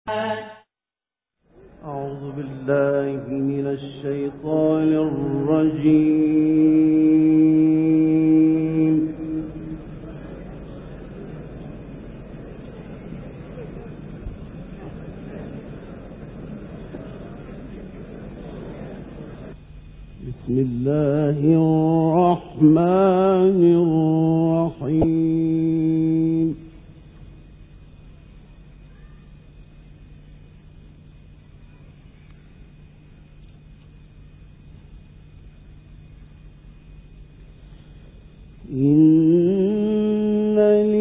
أعوذ بالله من الشيطان الرجيم. بسم الله الرحمن الرحيم. إن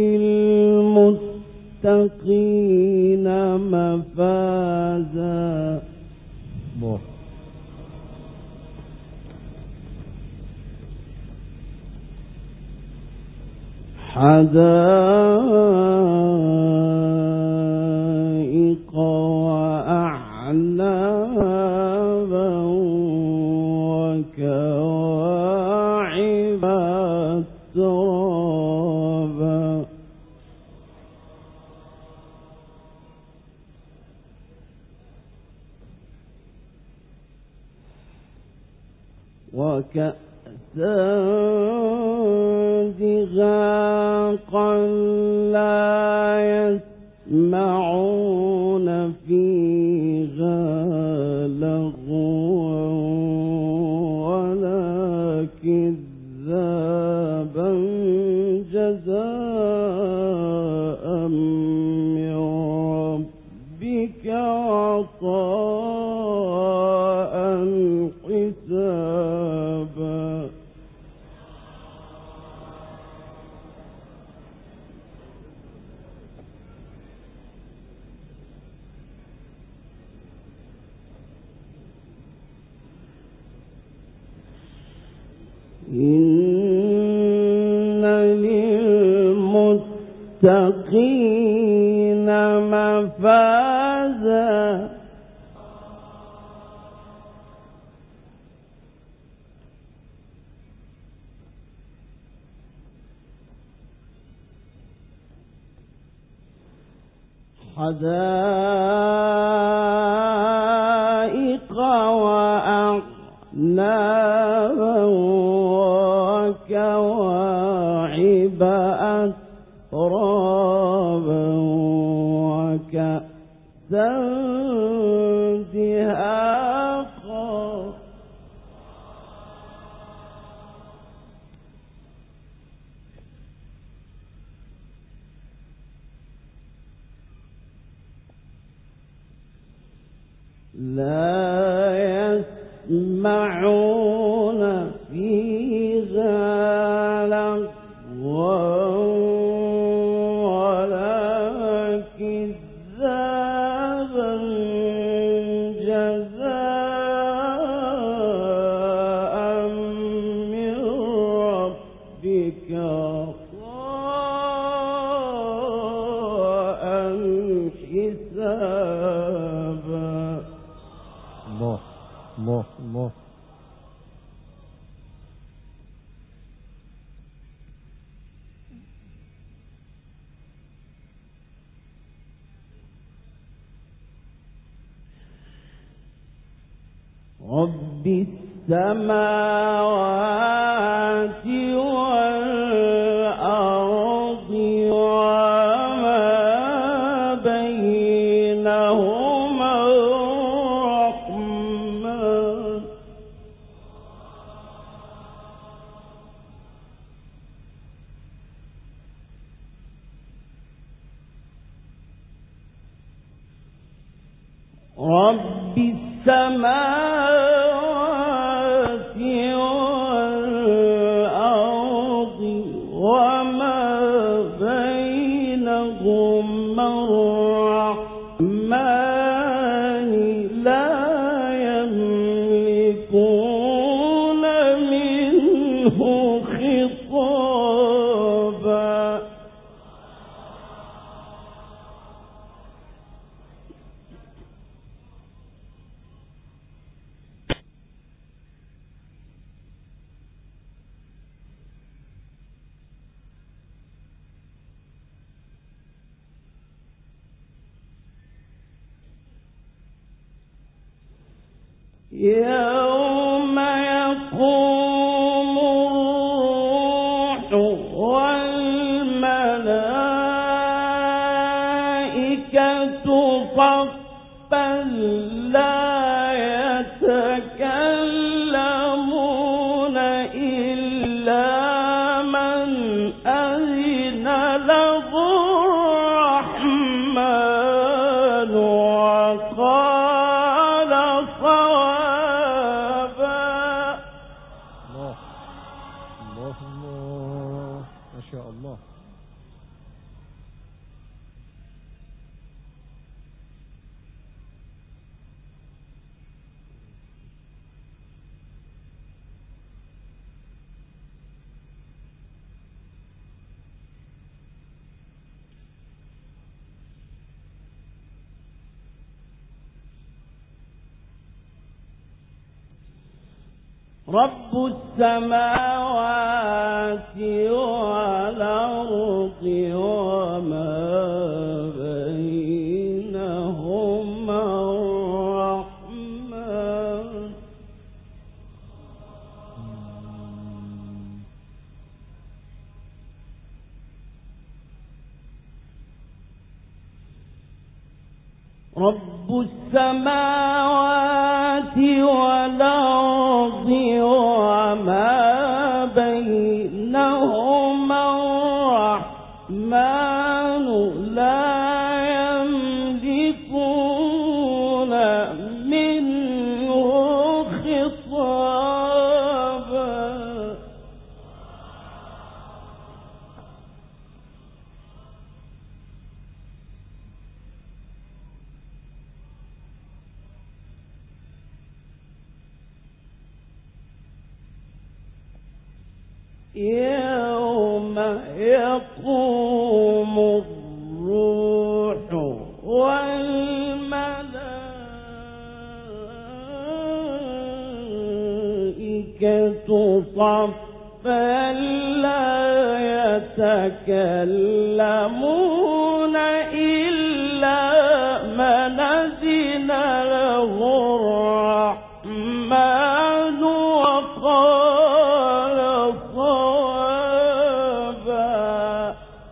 للمتقين مفازا حدائق وأعنابا وكواعب أترابا وكأسا دهاقا لا يسمعون فيها لغوا ولا كذابا جزاء من ربك عطاء حسابا. إن للمتقين مفازا حدائق وأعنابا وكواعب أترابا وكأسا دهاقا لا يسمعون فيها لغوا ولا كذابا جزاء من ربك عطاء حسابا. الله الله الله. رب السماوات والأرض وما بينهما الرحمن رب السماوات والأرض وما بينهما الرحمن لا يملكون منه خطابا. يوم يقوم الروح والملائكة صفا لا يتكلمون إلا من أذن له الرحمن وقال صوابا. الله الله الله، ما شاء الله. رب السماوات والأرض وما بينهما الرحمن. رب السماوات والأرض وما بينهما الرحمن لا يملكون منه خطابا. يوم يقوم الروح والملائكة صفا لا يتكلمون إلا من أذن له الرحمن وقال صوابا.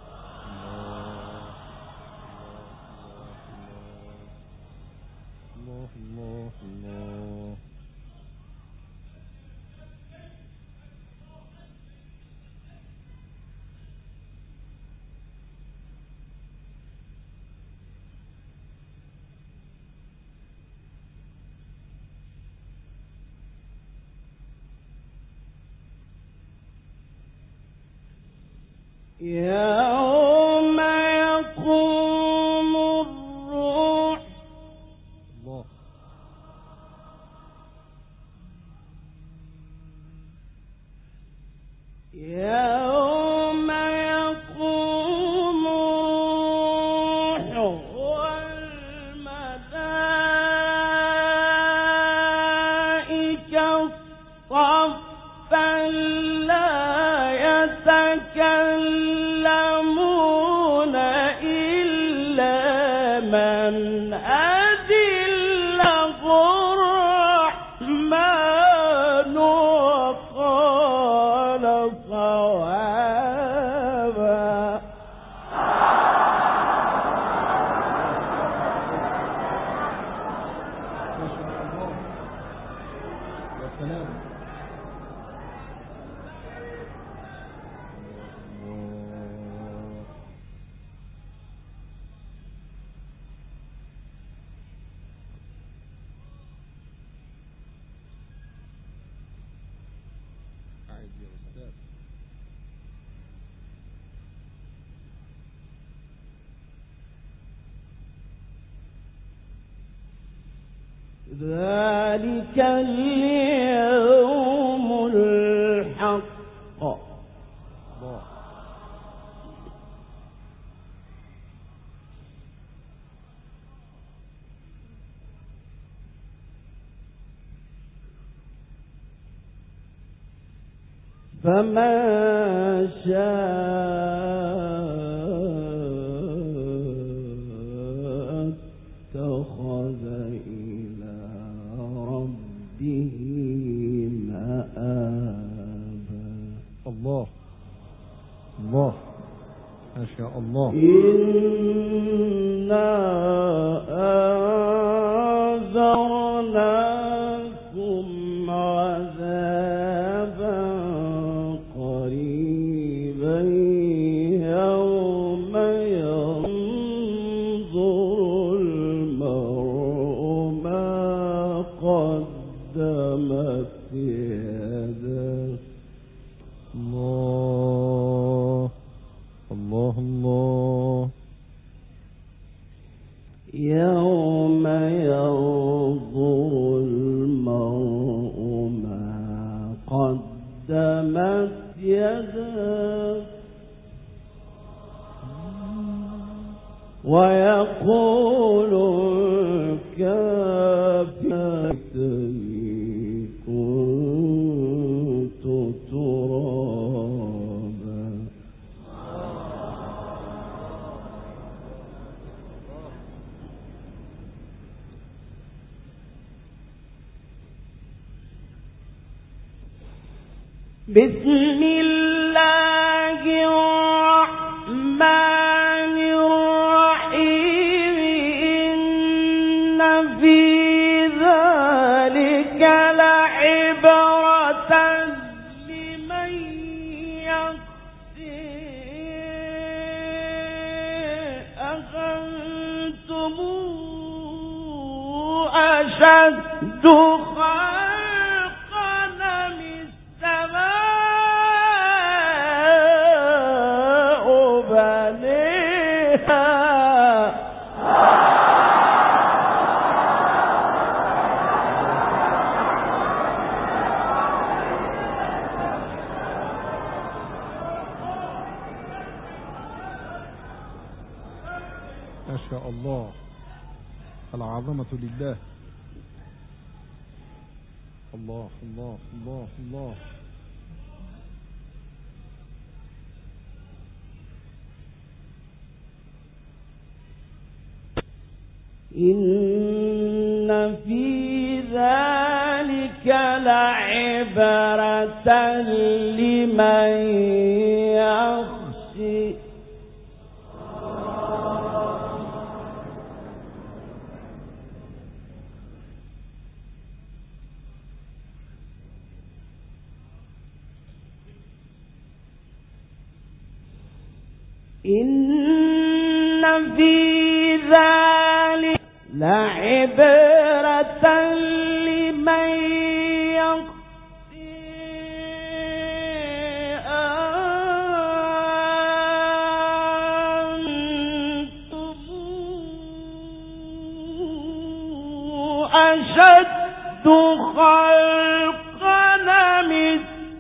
الله الله الله. يوم يقوم الروح الله يوم يقوم الروح والملائكة صفا لا يتكلمون إلا من أذن له الرحمن وقال صوابا. ما شاء الله. يا سلام. قاعد يا أستاذ. ذلك اليوم الحق. الله فمن شاء اتخذ إلى ربه مآبا. الله الله ما شاء الله. إنا أنذرناكم عذابا قريبا يوم ينظر المرء ما قدمت يداه. الله الله الله. يوم ينظر المرء ما قدمت يداه ويقول الكافر ليتني كنت ترابا. بسم الله الرحمن الرحيم. إن في ذلك لعبرة لمن يخشى. أأنتم أشد ما شاء الله. العظمة لله. الله الله الله الله. إن في ذلك لعبرة لمن يخشى. إن في ذلك لعبرة لمن يخشى. أنتم أشد خلقا من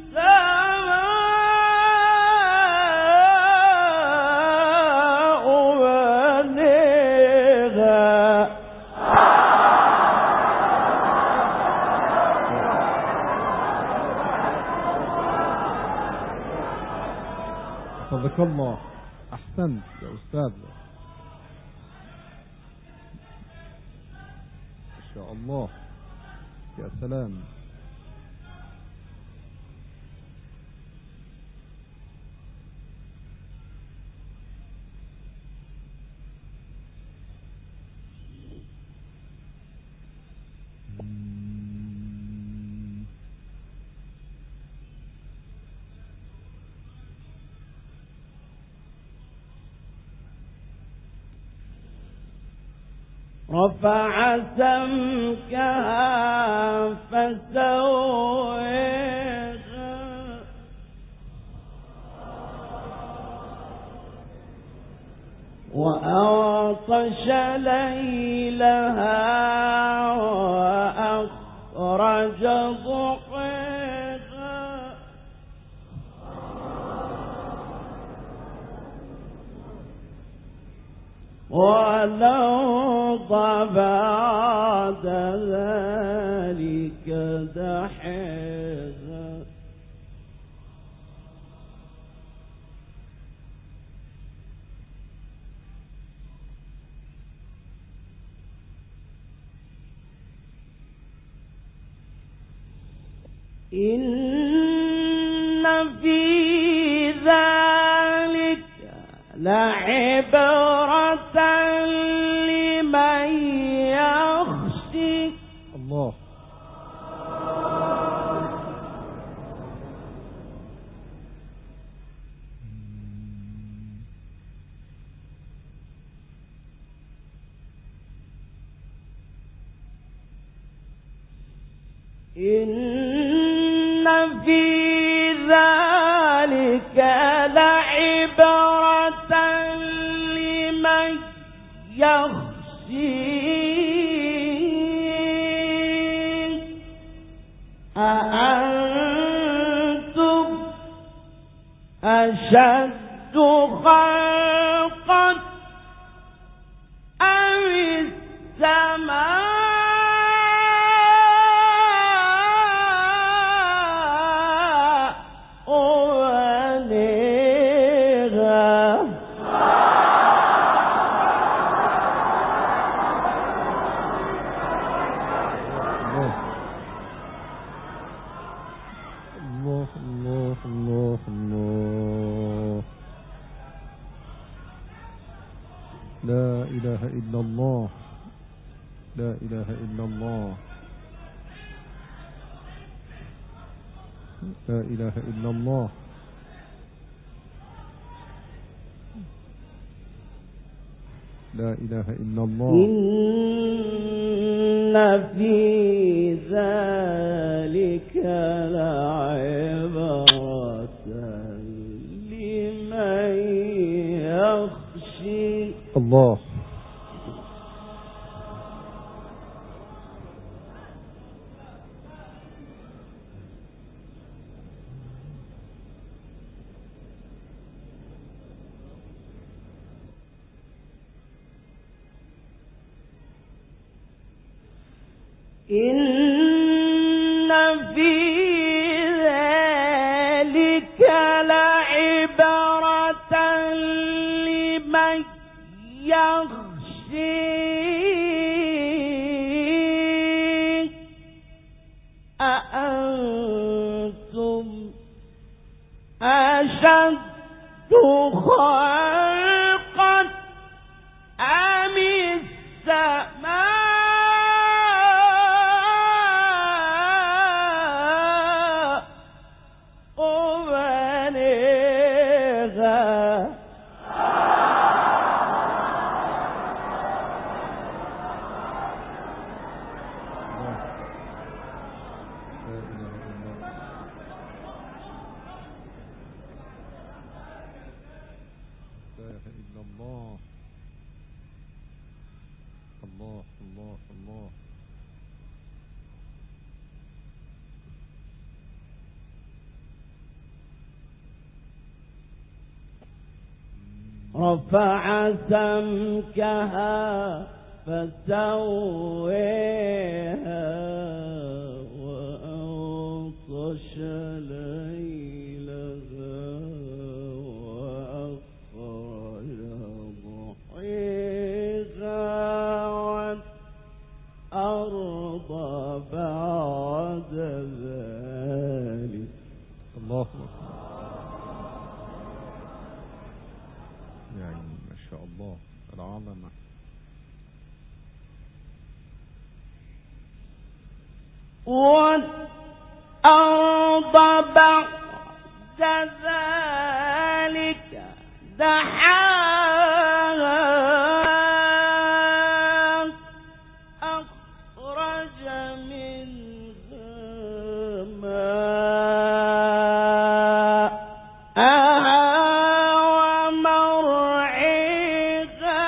صدق الله. أحسنت يا أستاذ. ما شاء الله. يا سلام. رفع سمكها فسويها وأغطش ليلها وأخرج ضحيها والأرض بعد ذلك دحيها إن في ذلك لعبرة لمن يخشى. الله. إن في ذلك لعبرة لمن يخشى. أأنتم أشد خلقا أم السماء لا إله إلا الله. لا إله إلا الله. لا إله إلا الله. لا إله إلا الله. إن في ذلك لعبرة لمن يخشى. الله. إن في ذلك لعبرة لمن يخشى. أأنتم أشد خلقا أم السماء الله الله الله. رفع سمكها فسويها وأغطش ليلها وأخرج ضحيها والأرض بعد ذلك. الله أكبر. يعني ما شاء الله العظمة. والأرض بعد ذلك دحاها أخرج منها ماءها ومرعاها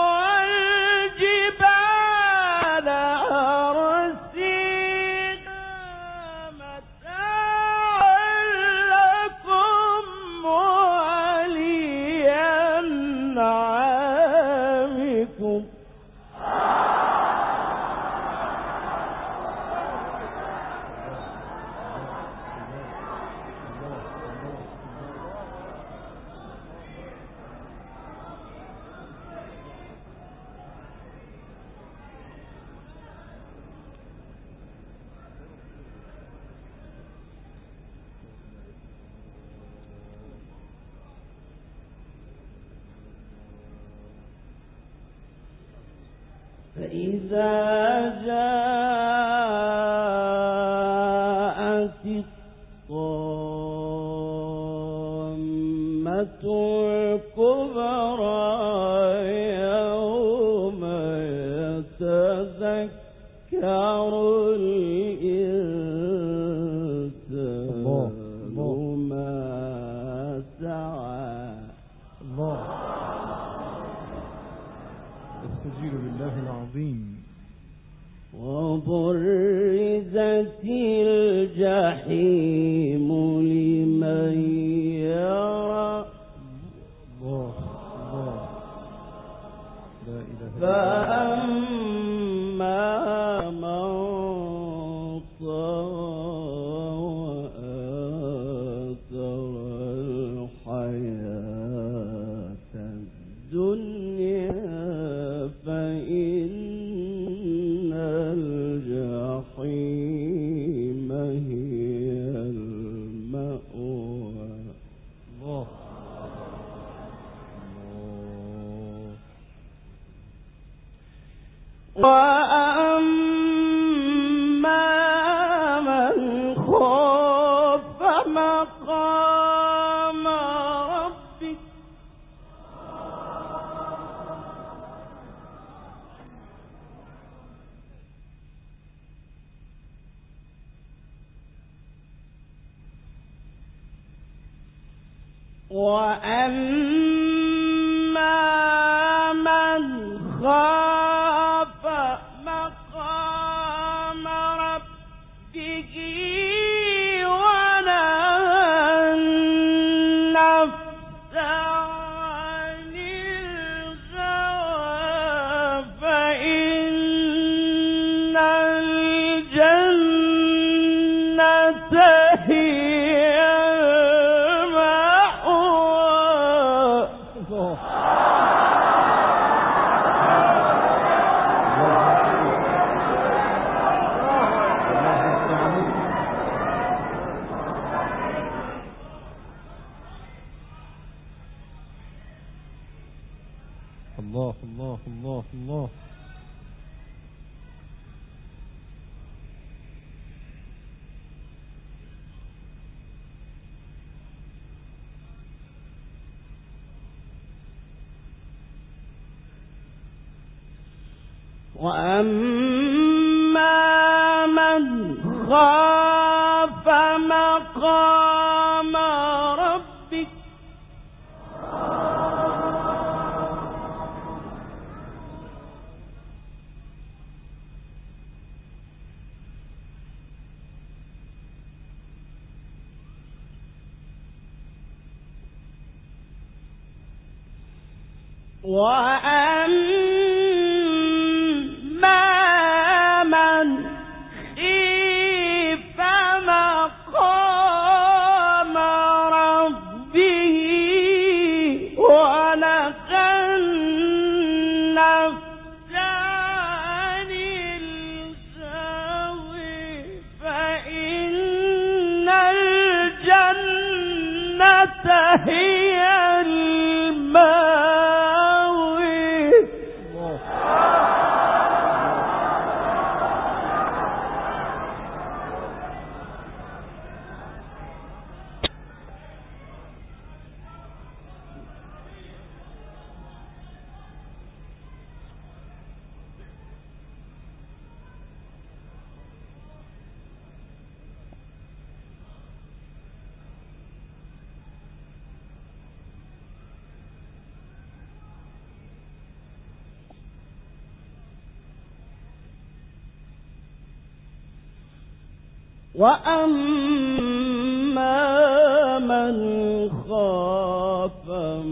والجبال أرسيها فإذا جاءت الطامة الكبرى يوم يتذكر الإنسان ما سعى. الله استجير بالله العظيم. وبرزت الجحيم لمن يرى. الله الله لا إله إلا الله. فأما من طغى وآثر الحياة الدنيا فإن الجحيم هي المأوى. الله وأما من خاف مقام ربك وأما من خاف مقام ربه ونهى النفس عن الهوى فإن الجنة هي الله الله الله الله. وأما من خاف مقام ربك وأما من خيف مقام ربه ونهى النفس عن الهوى فإن الجنة هي المأوى. وأما من خاف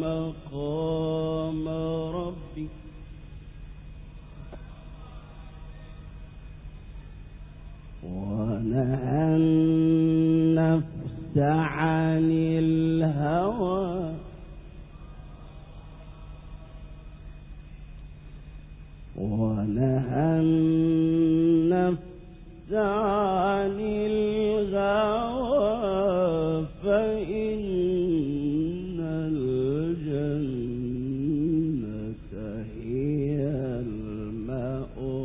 مقام ربه ونهى النفس عن الهوى ونهى النفس عن الهوى فإن الجنة هي المأوى.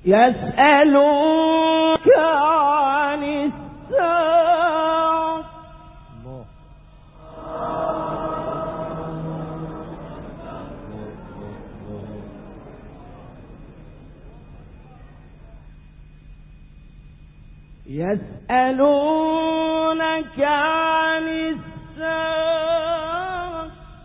يسألونك عن الساعة يسألونك عن الساعة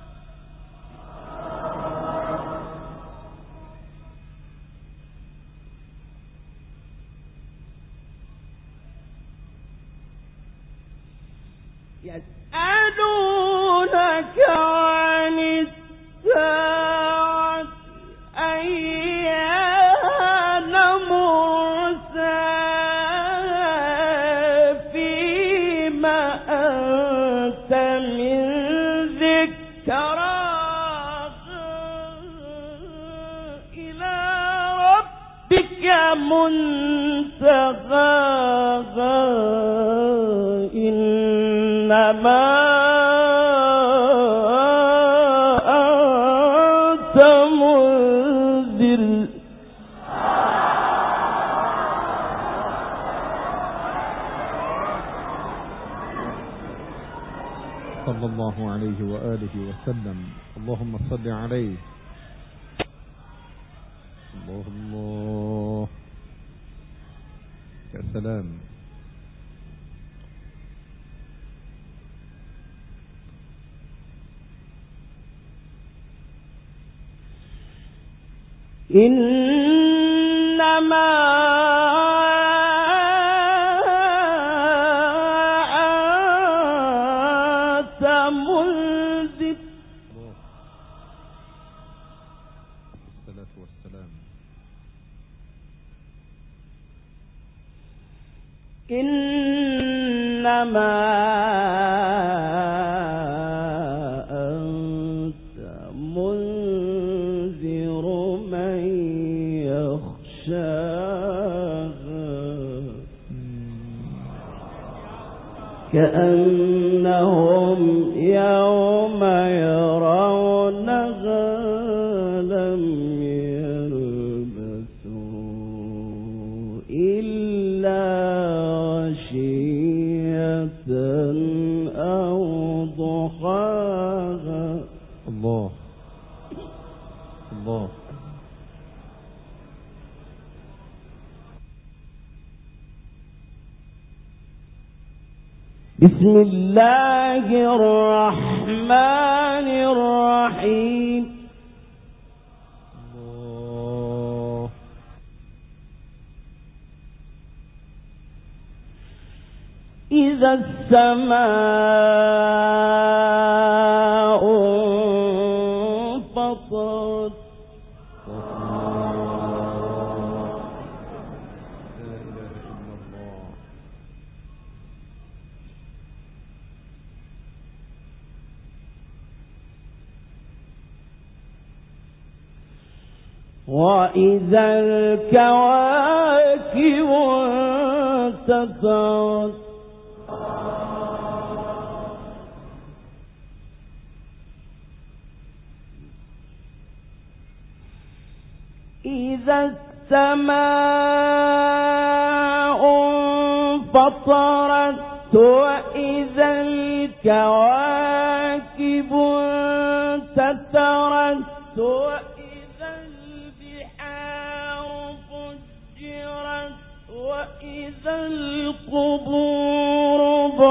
يسألونك عن الساعة أيان مرساها فيما أنت من ذكراها إلى ربك منتهاها إنما أنت منذر صلى الله عليه وآله وسلم. اللهم صل عليه. الله يا سلام. إنما أنت منذر الصلاة والسلام. إنما أنت منذر من يخشاها كأنهم يوم يرونها لم يلبثوا إلا عشية أو ضحاها. الله الله. بسم الله الرحمن الرحيم. الله. إذا السماء انفطرت وإذا الكواكب انتثرت إذا السماء انفطرت وإذا الكواكب انتثرت وإذا البحار فجرت وإذا القبور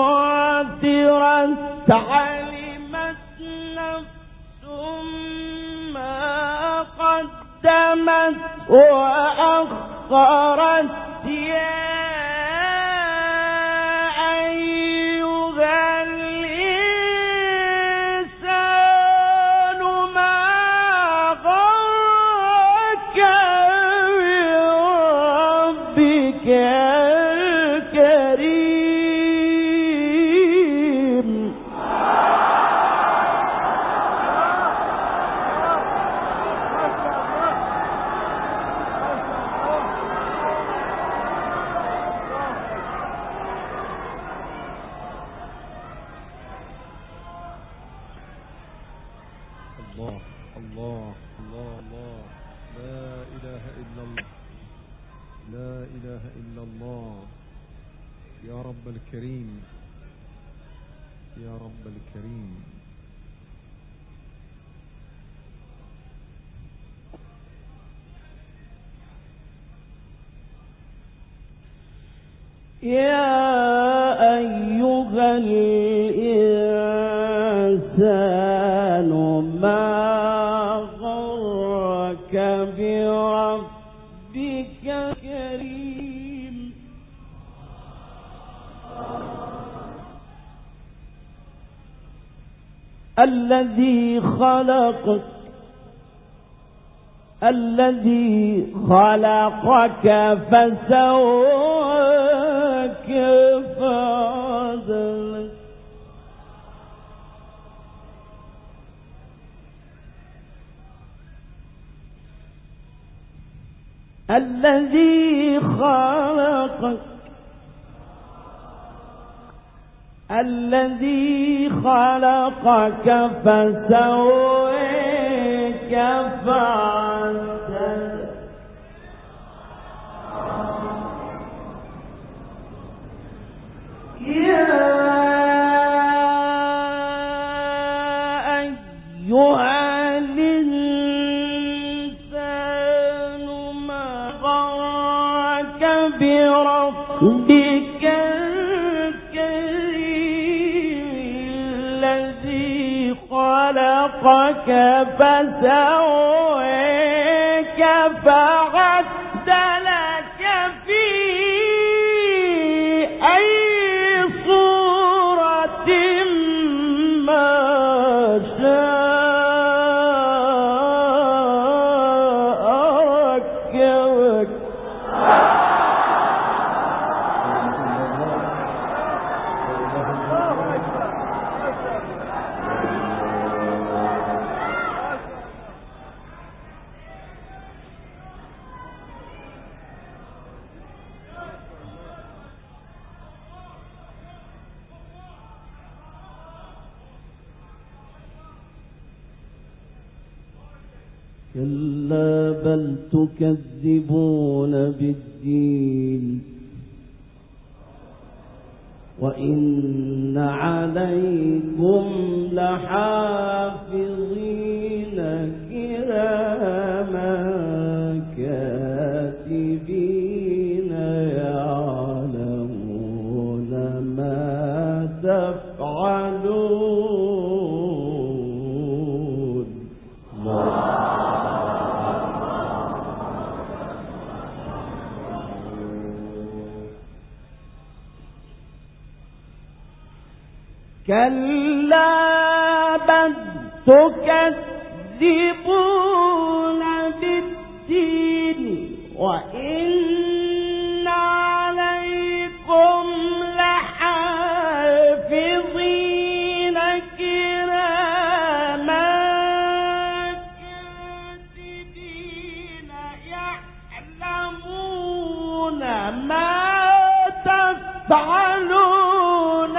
بعثرت علمت نفس ما قدمت وأخرت يا أيها الإنسان ما غرك بربك الكريم. الله الله الله الله. لا إله إلا الله. لا إله إلا الله. يا رب الكريم، يا رب الكريم. يا أيها الإنسان ما غرك بربك الكريم الذي خلقك فسواك فعدلك الذي خلقك فسواك فعدلك يا أيها الإنسان ما غرك بربك الكريم الذي خلقك فسواك فعدلك في أي صورة ما شاء ركبك كلا بل تكذبون بالدين وإن عليكم لحافظين كراما كاتبين يعلمون ما تفعلون كلا بل تكذبون بالدين وإن عليكم لحافظين كراما كاتبين يعلمون ما تفعلون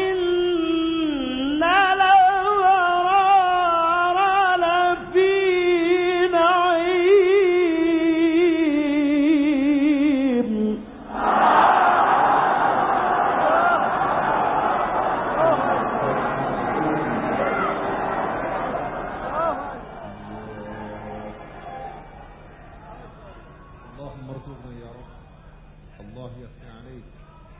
اللهم ارزقنا يا رب. الله يفتح عليك.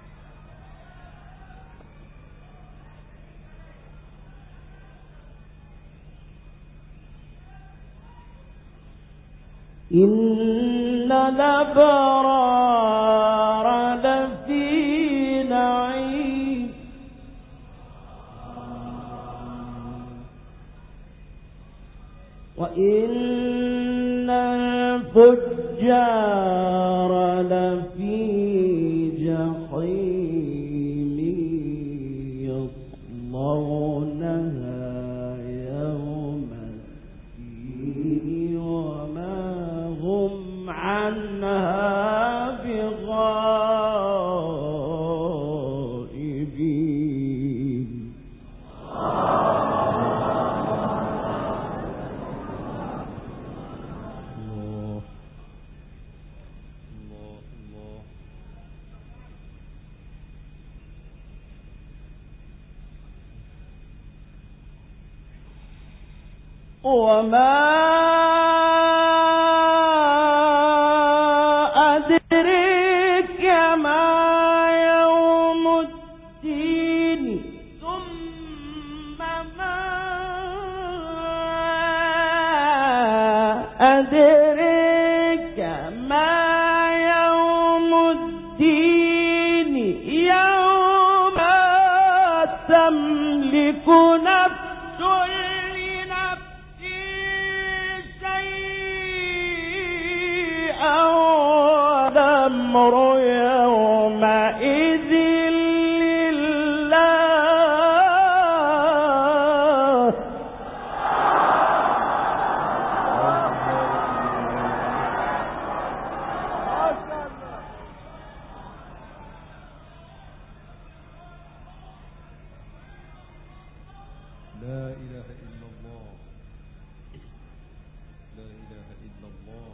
إن الأبرار لفي نعيم وإن الفجار لفي جحيم يصلونها يوم الدين وما هم عنها بغائبين الله الله وما أدريك ما يوم الدين ثم ما أدريك ما يوم الدين يوم تملك نفس لنفس شيئا والأمر يومئذ لله. لا إله إلا الله، لا إله إلا الله.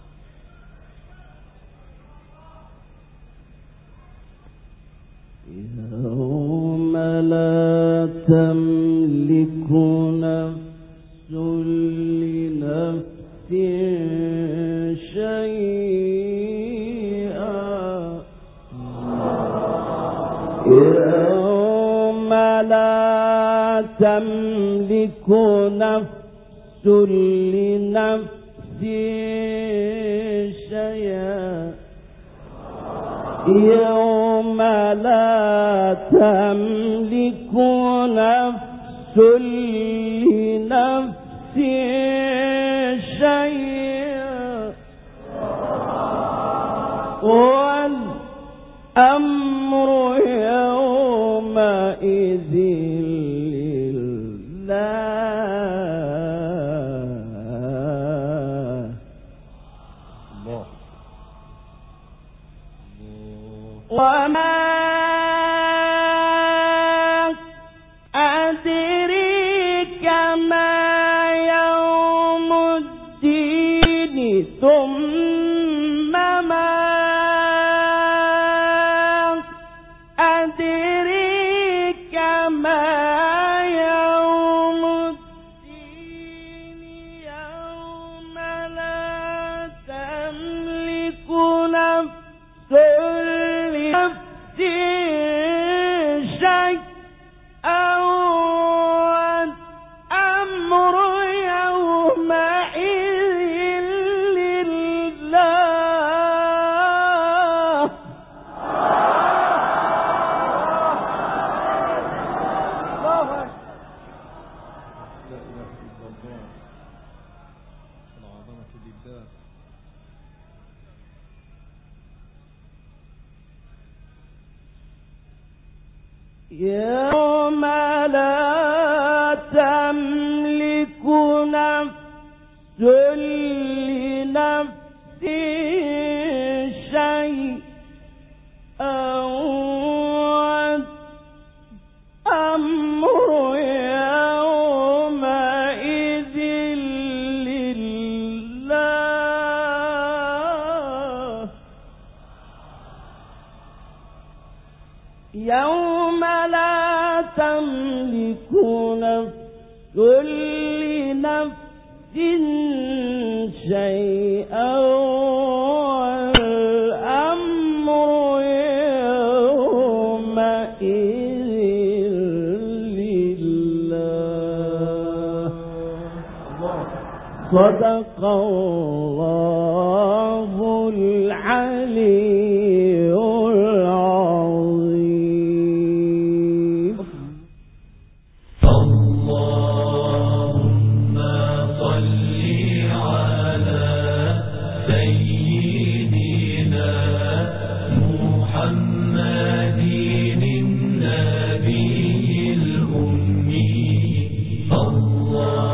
يوم لا تملك نفس لنفس شيئا يوم لا تملك نفس لنفس شيئا يوم لا تملك نفس لنفس شيئا والأمر يومئذ لله. الله وما أدريك ما يوم الدين ثم ما أدريك ما يوم الدين يوم لا تملك نفس لنفس شيئا والأمر يومئذ لله. لا إله إلا الله، العظمة لله. يوم لا تملك نفس لنفس شيئا والأمر يومئذ لله. يوم لا تملك نفس لنفس شيئا والأمر يومئذ لله. صدق الله العلي العظيم. اللهم صل على سيدنا محمد النبي الأمي.